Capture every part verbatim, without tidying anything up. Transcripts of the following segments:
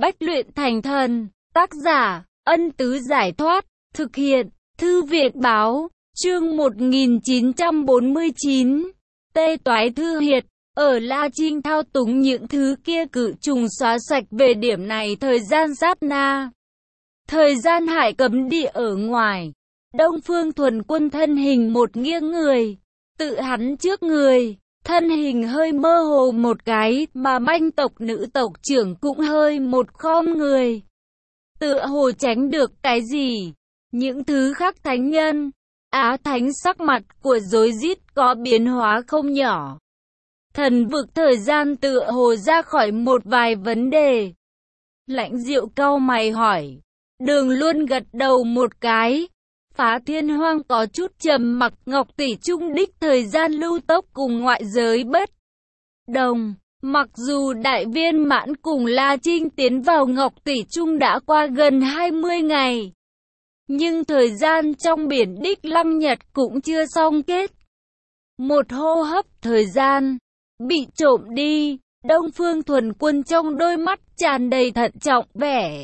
Bách luyện thành thần. Tác giả, Ân Tứ Giải Thoát. Thực hiện, Thư viện Báo. Chương một nghìn chín trăm bốn mươi chín. Tê Toái Thư Hiệt. Ở La Trinh thao túng những thứ kia cự trùng xóa sạch về điểm này thời gian sát na. Thời gian hải cấm địa ở ngoài. Đông Phương Thuần Quân thân hình một nghiêng người. Tự hắn trước người. Thân hình hơi mơ hồ một cái, mà manh tộc nữ tộc trưởng cũng hơi một khom người. Tựa hồ tránh được cái gì? Những thứ khác thánh nhân. Á thánh sắc mặt của rối rít có biến hóa không nhỏ. Thần vực thời gian tựa hồ ra khỏi một vài vấn đề. Lãnh Diệu cau mày hỏi. Đường Luân gật đầu một cái. Phá Thiên Hoang có chút trầm mặc. Ngọc Tỷ Trung đích thời gian lưu tốc cùng ngoại giới bất đồng. Mặc dù đại viên mãn cùng La Trinh tiến vào Ngọc Tỷ Trung đã qua gần hai mươi ngày. Nhưng thời gian trong biển đích lăng nhật cũng chưa xong kết. Một hô hấp thời gian bị trộm đi. Đông Phương Thuần Quân trong đôi mắt tràn đầy thận trọng vẻ.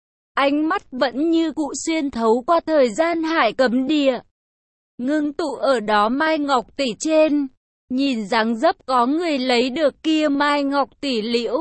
Ánh mắt vẫn như cụ xuyên thấu qua thời gian hải cấm địa. Ngưng tụ ở đó Mai Ngọc Tỷ trên. Nhìn dáng dấp có người lấy được kia Mai Ngọc Tỷ liễu.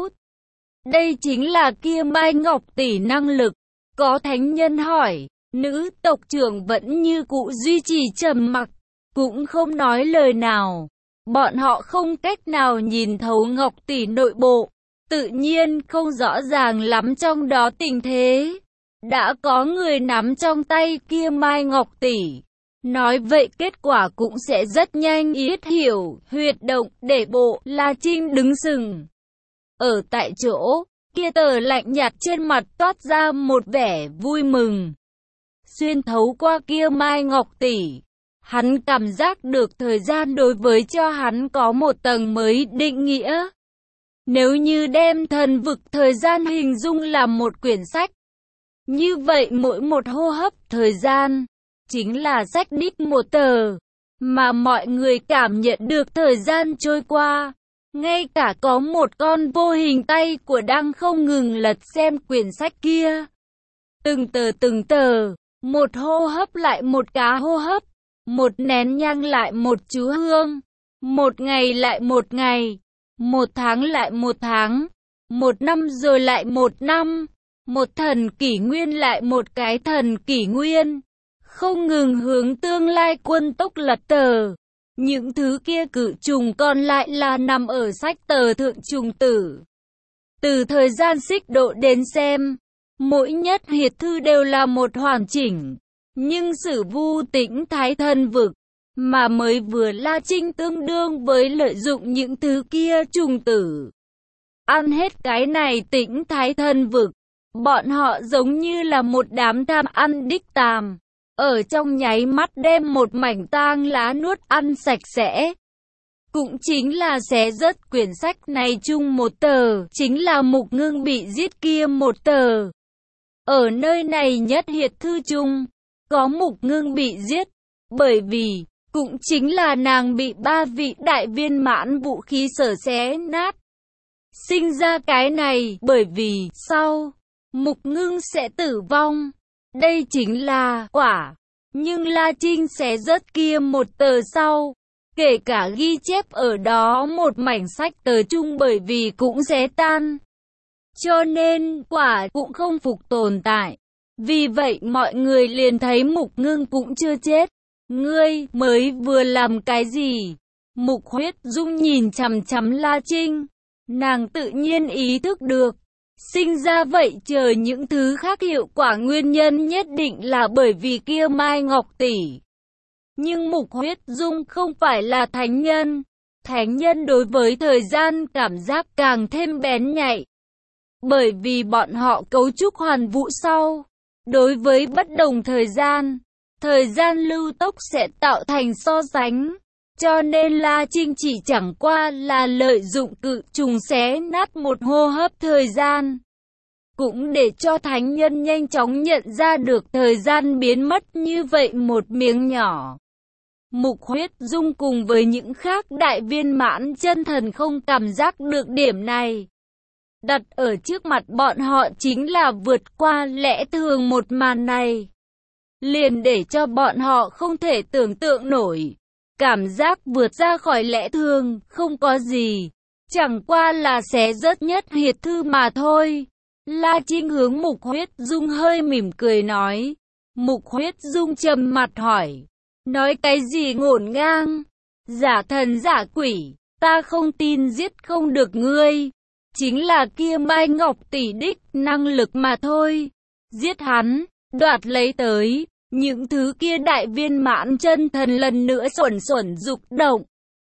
Đây chính là kia Mai Ngọc Tỷ năng lực. Có thánh nhân hỏi. Nữ tộc trưởng vẫn như cụ duy trì trầm mặc. Cũng không nói lời nào. Bọn họ không cách nào nhìn thấu Ngọc Tỷ nội bộ. Tự nhiên không rõ ràng lắm trong đó tình thế. Đã có người nắm trong tay kia Mai Ngọc Tỷ. Nói vậy kết quả cũng sẽ rất nhanh yết hiểu, huyệt động, để bộ, La Trinh đứng sừng. Ở tại chỗ, kia tờ lạnh nhạt trên mặt toát ra một vẻ vui mừng. Xuyên thấu qua kia Mai Ngọc Tỷ. Hắn cảm giác được thời gian đối với cho hắn có một tầng mới định nghĩa. Nếu như đem thần vực thời gian hình dung là một quyển sách. Như vậy mỗi một hô hấp thời gian, chính là sách đích một tờ, mà mọi người cảm nhận được thời gian trôi qua. Ngay cả có một con vô hình tay của đang không ngừng lật xem quyển sách kia. Từng tờ từng tờ, một hô hấp lại một cá hô hấp, một nén nhang lại một chú hương, một ngày lại một ngày, một tháng lại một tháng, một năm rồi lại một năm. Một thần kỷ nguyên lại một cái thần kỷ nguyên. Không ngừng hướng tương lai quân tốc lật tờ. Những thứ kia cự trùng còn lại là nằm ở sách tờ thượng trùng tử. Từ thời gian xích độ đến xem, mỗi nhất hiệt thư đều là một hoàn chỉnh. Nhưng Sử Vu Tĩnh Thái thần vực, mà mới vừa La Trinh tương đương với lợi dụng những thứ kia trùng tử. Ăn hết cái này Tĩnh Thái thần vực. Bọn họ giống như là một đám tham ăn đích tàm. Ở trong nháy mắt đem một mảnh tang lá nuốt ăn sạch sẽ. Cũng chính là xé rớt quyển sách này chung một tờ. Chính là Mục Ngưng bị giết kia một tờ. Ở nơi này nhất hiệt thư chung. Có Mục Ngưng bị giết. Bởi vì, cũng chính là nàng bị ba vị đại viên mãn vũ khí sở xé nát. Sinh ra cái này bởi vì, sau Mục Ngưng sẽ tử vong. Đây chính là quả. Nhưng La Trinh sẽ rớt kia một tờ sau. Kể cả ghi chép ở đó một mảnh sách tờ chung bởi vì cũng sẽ tan. Cho nên quả cũng không phục tồn tại. Vì vậy mọi người liền thấy Mục Ngưng cũng chưa chết. Ngươi mới vừa làm cái gì? Mục Huyết Dung nhìn chằm chằm La Trinh. Nàng tự nhiên ý thức được. Sinh ra vậy chờ những thứ khác hiệu quả nguyên nhân nhất định là bởi vì kia Mai Ngọc Tỷ. Nhưng Mục Huyết Dung không phải là thánh nhân. Thánh nhân đối với thời gian cảm giác càng thêm bén nhạy. Bởi vì bọn họ cấu trúc hoàn vũ sau. Đối với bất đồng thời gian, thời gian lưu tốc sẽ tạo thành so sánh. Cho nên La Trinh chỉ chẳng qua là lợi dụng cự trùng xé nát một hô hấp thời gian. Cũng để cho thánh nhân nhanh chóng nhận ra được thời gian biến mất như vậy một miếng nhỏ. Mục Huyết Dung cùng với những khác đại viên mãn chân thần không cảm giác được điểm này. đặt ở trước mặt bọn họ chính là vượt qua lẽ thường. Một màn này liền để cho bọn họ không thể tưởng tượng nổi. Cảm giác vượt ra khỏi lẽ thường, không có gì. Chẳng qua là xé rớt nhất hiệt thư mà thôi. La Trinh hướng Mục Huyết Dung hơi mỉm cười nói. Mục Huyết Dung trầm mặt hỏi. Nói cái gì ngổn ngang? Giả thần giả quỷ, ta không tin giết không được ngươi. Chính là kia Mai Ngọc tỷ đích năng lực mà thôi. Giết hắn, đoạt lấy tới. Những thứ kia đại viên mãn chân thần lần nữa xuẩn xuẩn dục động.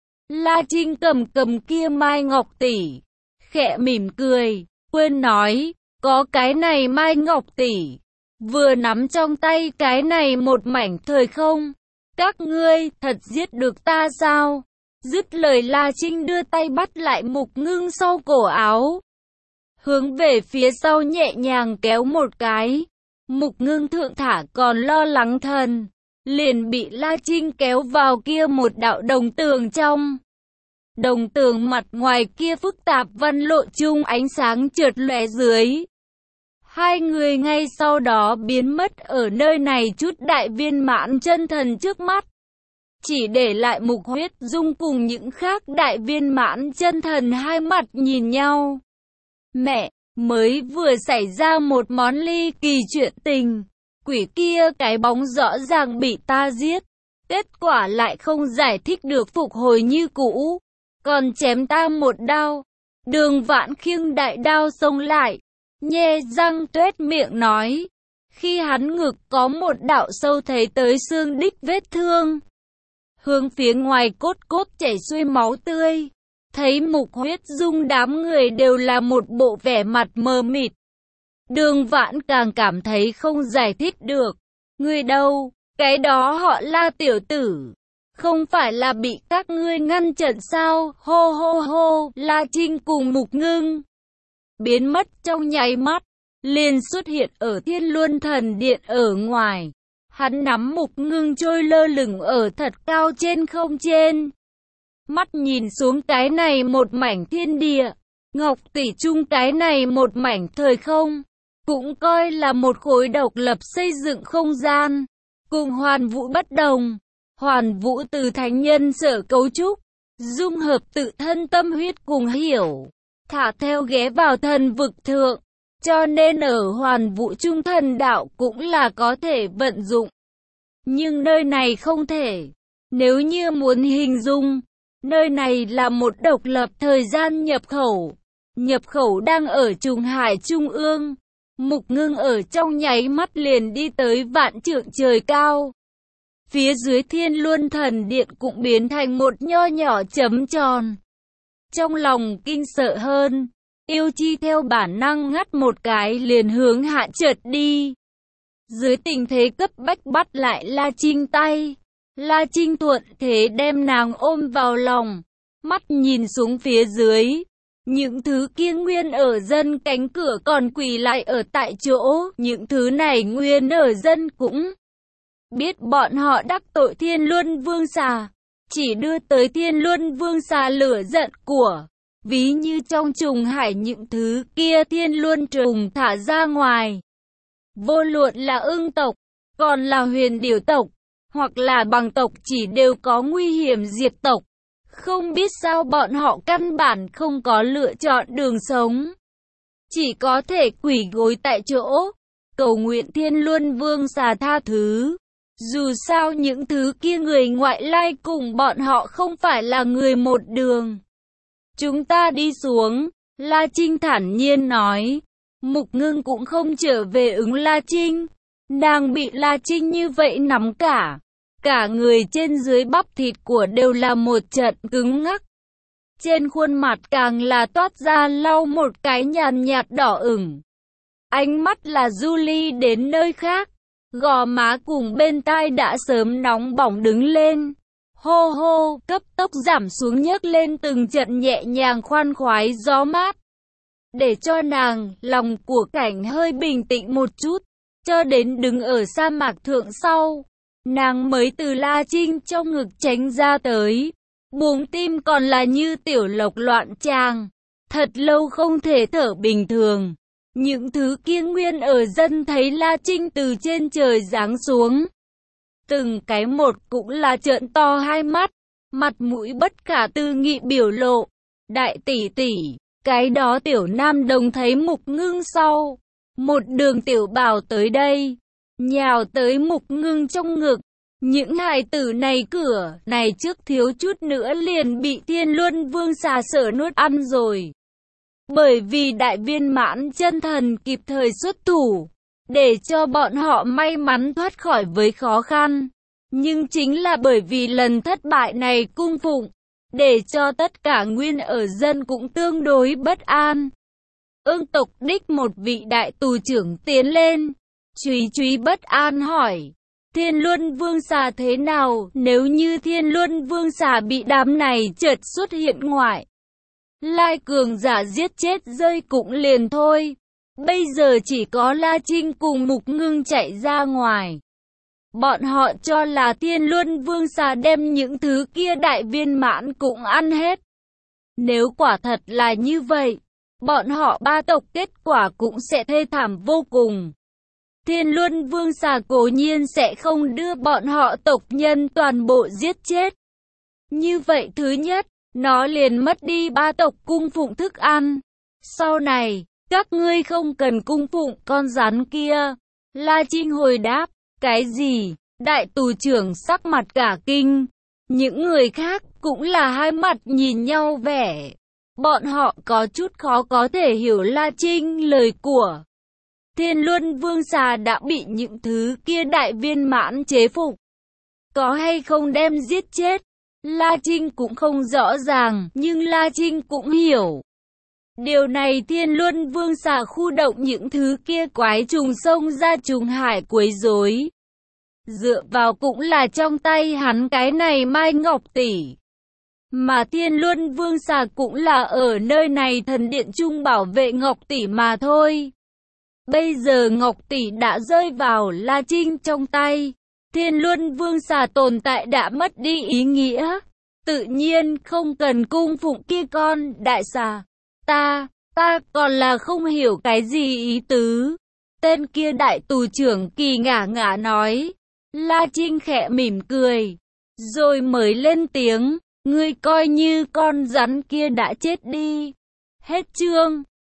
La Trinh cầm cầm kia Mai Ngọc tỷ, khẽ mỉm cười, quên nói, có cái này Mai Ngọc tỷ, vừa nắm trong tay cái này một mảnh thời không. Các ngươi thật giết được ta sao? Dứt lời La Trinh đưa tay bắt lại Mục Ngưng sau cổ áo, hướng về phía sau nhẹ nhàng kéo một cái. Mục Ngưng thượng thả còn lo lắng thần, liền bị La Trinh kéo vào kia một đạo đồng tường trong. Đồng tường mặt ngoài kia phức tạp văn lộ chung ánh sáng chợt lóe dưới. Hai người ngay sau đó biến mất ở nơi này chút đại viên mãn chân thần trước mắt. Chỉ để lại Mục Huyết Dung cùng những khác đại viên mãn chân thần hai mặt nhìn nhau. Mẹ! Mới vừa xảy ra một món ly kỳ chuyện tình, quỷ kia cái bóng rõ ràng bị ta giết, kết quả lại không giải thích được phục hồi như cũ, còn chém ta một đao. Đường Vãn khiêng đại đao xông lại, nhe răng tuét miệng nói, khi hắn ngực có một đạo sâu thấy tới xương đích vết thương, hướng phía ngoài cốt cốt chảy xuôi máu tươi. Thấy Mục Huyết Dung đám người đều là một bộ vẻ mặt mờ mịt. Đường Vãn càng cảm thấy không giải thích được. Ngươi đâu? Cái đó họ La tiểu tử. Không phải là bị các ngươi ngăn chặn sao? Hô hô hô, La Trinh cùng Mục Ngưng biến mất trong nháy mắt, liền xuất hiện ở Thiên Luân Thần Điện ở ngoài. Hắn nắm Mục Ngưng trôi lơ lửng ở thật cao trên không trên. Mắt nhìn xuống cái này một mảnh thiên địa, Ngọc tỷ trung cái này một mảnh thời không, cũng coi là một khối độc lập xây dựng không gian. Cùng Hoàn Vũ bất đồng, Hoàn Vũ từ thánh nhân sở cấu trúc, dung hợp tự thân tâm huyết cùng hiểu, thả theo ghé vào thần vực thượng, cho nên ở Hoàn Vũ trung thần đạo cũng là có thể vận dụng. Nhưng nơi này không thể, nếu như muốn hình dung, nơi này là một độc lập thời gian nhập khẩu. Nhập khẩu đang ở trùng hải trung ương. Mục Ngưng ở trong nháy mắt liền đi tới vạn trượng trời cao. Phía dưới Thiên Luân Thần Điện cũng biến thành một nho nhỏ chấm tròn. Trong lòng kinh sợ hơn, yêu chi theo bản năng ngắt một cái liền hướng hạ chợt đi. Dưới tình thế cấp bách bắt lại La Trinh tay. La Trinh thuận thế đem nàng ôm vào lòng, mắt nhìn xuống phía dưới, những thứ kia nguyên ở dân cánh cửa còn quỳ lại ở tại chỗ, những thứ này nguyên ở dân cũng biết bọn họ đắc tội Thiên Luân Vương Xà, chỉ đưa tới Thiên Luân Vương Xà lửa giận của, ví như trong trùng hải những thứ kia Thiên Luân trùng thả ra ngoài. Vô luận là ưng tộc, còn là huyền điểu tộc, hoặc là bằng tộc chỉ đều có nguy hiểm diệt tộc. Không biết sao bọn họ căn bản không có lựa chọn đường sống. Chỉ có thể quỳ gối tại chỗ, cầu nguyện Thiên Luân Vương Xà tha thứ. Dù sao những thứ kia người ngoại lai cùng bọn họ không phải là người một đường. Chúng ta đi xuống, La Trinh thản nhiên nói. Mục Ngưng cũng không trở về ứng La Trinh. Nàng bị La Trinh như vậy nắm cả. Cả người trên dưới bắp thịt của đều là một trận cứng ngắc. Trên khuôn mặt càng là toát ra lau một cái nhàn nhạt đỏ ửng. Ánh mắt là du ly đến nơi khác. Gò má cùng bên tai đã sớm nóng bỏng đứng lên. Hô hô, cấp tốc giảm xuống nhấc lên từng trận nhẹ nhàng khoan khoái gió mát. Để cho nàng, lòng của cảnh hơi bình tĩnh một chút. Cho đến đứng ở sa mạc thượng sau. Nàng mới từ La Trinh trong ngực tránh ra tới. Buồng tim còn là như tiểu lộc loạn tràng. Thật lâu không thể thở bình thường. Những thứ kia nguyên ở dân thấy La Trinh từ trên trời giáng xuống. Từng cái một cũng là trợn to hai mắt, mặt mũi bất khả tư nghị biểu lộ. Đại tỷ tỷ, cái đó Tiểu Nam Đồng thấy Mục Ngưng sau. Một đường tiểu bảo tới đây, nhào tới Mục Ngưng trong ngực. Những hài tử này cửa này trước thiếu chút nữa liền bị Thiên Luân Vương xà sở nuốt ăn rồi. Bởi vì đại viên mãn chân thần kịp thời xuất thủ, để cho bọn họ may mắn thoát khỏi với khó khăn. Nhưng chính là bởi vì lần thất bại này cung phụng, để cho tất cả nguyên ở dân cũng tương đối bất an. Ương tộc đích một vị đại tù trưởng tiến lên, Chúy Chúy bất an hỏi, Thiên Luân Vương xà thế nào nếu như Thiên Luân Vương xà bị đám này chợt xuất hiện ngoại? Lai cường giả giết chết rơi cũng liền thôi. Bây giờ chỉ có La Trinh cùng Mục Ngưng chạy ra ngoài. Bọn họ cho là Thiên Luân Vương xà đem những thứ kia đại viên mãn cũng ăn hết. Nếu quả thật là như vậy, bọn họ ba tộc kết quả cũng sẽ thê thảm vô cùng. Thiên Luân Vương xà cố nhiên sẽ không đưa bọn họ tộc nhân toàn bộ giết chết. Như vậy thứ nhất, nó liền mất đi ba tộc cung phụng thức ăn. Sau này, các ngươi không cần cung phụng con rắn kia. La Trinh hồi đáp, cái gì? Đại tù trưởng sắc mặt cả kinh. Những người khác cũng là hai mặt nhìn nhau vẻ. Bọn họ có chút khó có thể hiểu La Trinh lời của. Thiên Luân Vương xà đã bị những thứ kia đại viên mãn chế phục. Có hay không đem giết chết? La Trinh cũng không rõ ràng, nhưng La Trinh cũng hiểu. Điều này Thiên Luân Vương xà khu động những thứ kia quái trùng sông ra trùng hải quấy rối. Dựa vào cũng là trong tay hắn cái này Mai Ngọc Tỷ. Mà Thiên Luân Vương xà cũng là ở nơi này thần điện trung bảo vệ Ngọc Tỷ mà thôi. Bây giờ Ngọc Tỷ đã rơi vào La Trinh trong tay. Thiên Luân Vương xà tồn tại đã mất đi ý nghĩa. Tự nhiên không cần cung phụng kia con đại xà. Ta, ta còn là không hiểu cái gì ý tứ. Tên kia đại tù trưởng kỳ ngả ngả nói. La Trinh khẽ mỉm cười. Rồi mới lên tiếng. Ngươi coi như con rắn kia đã chết đi. Hết chương.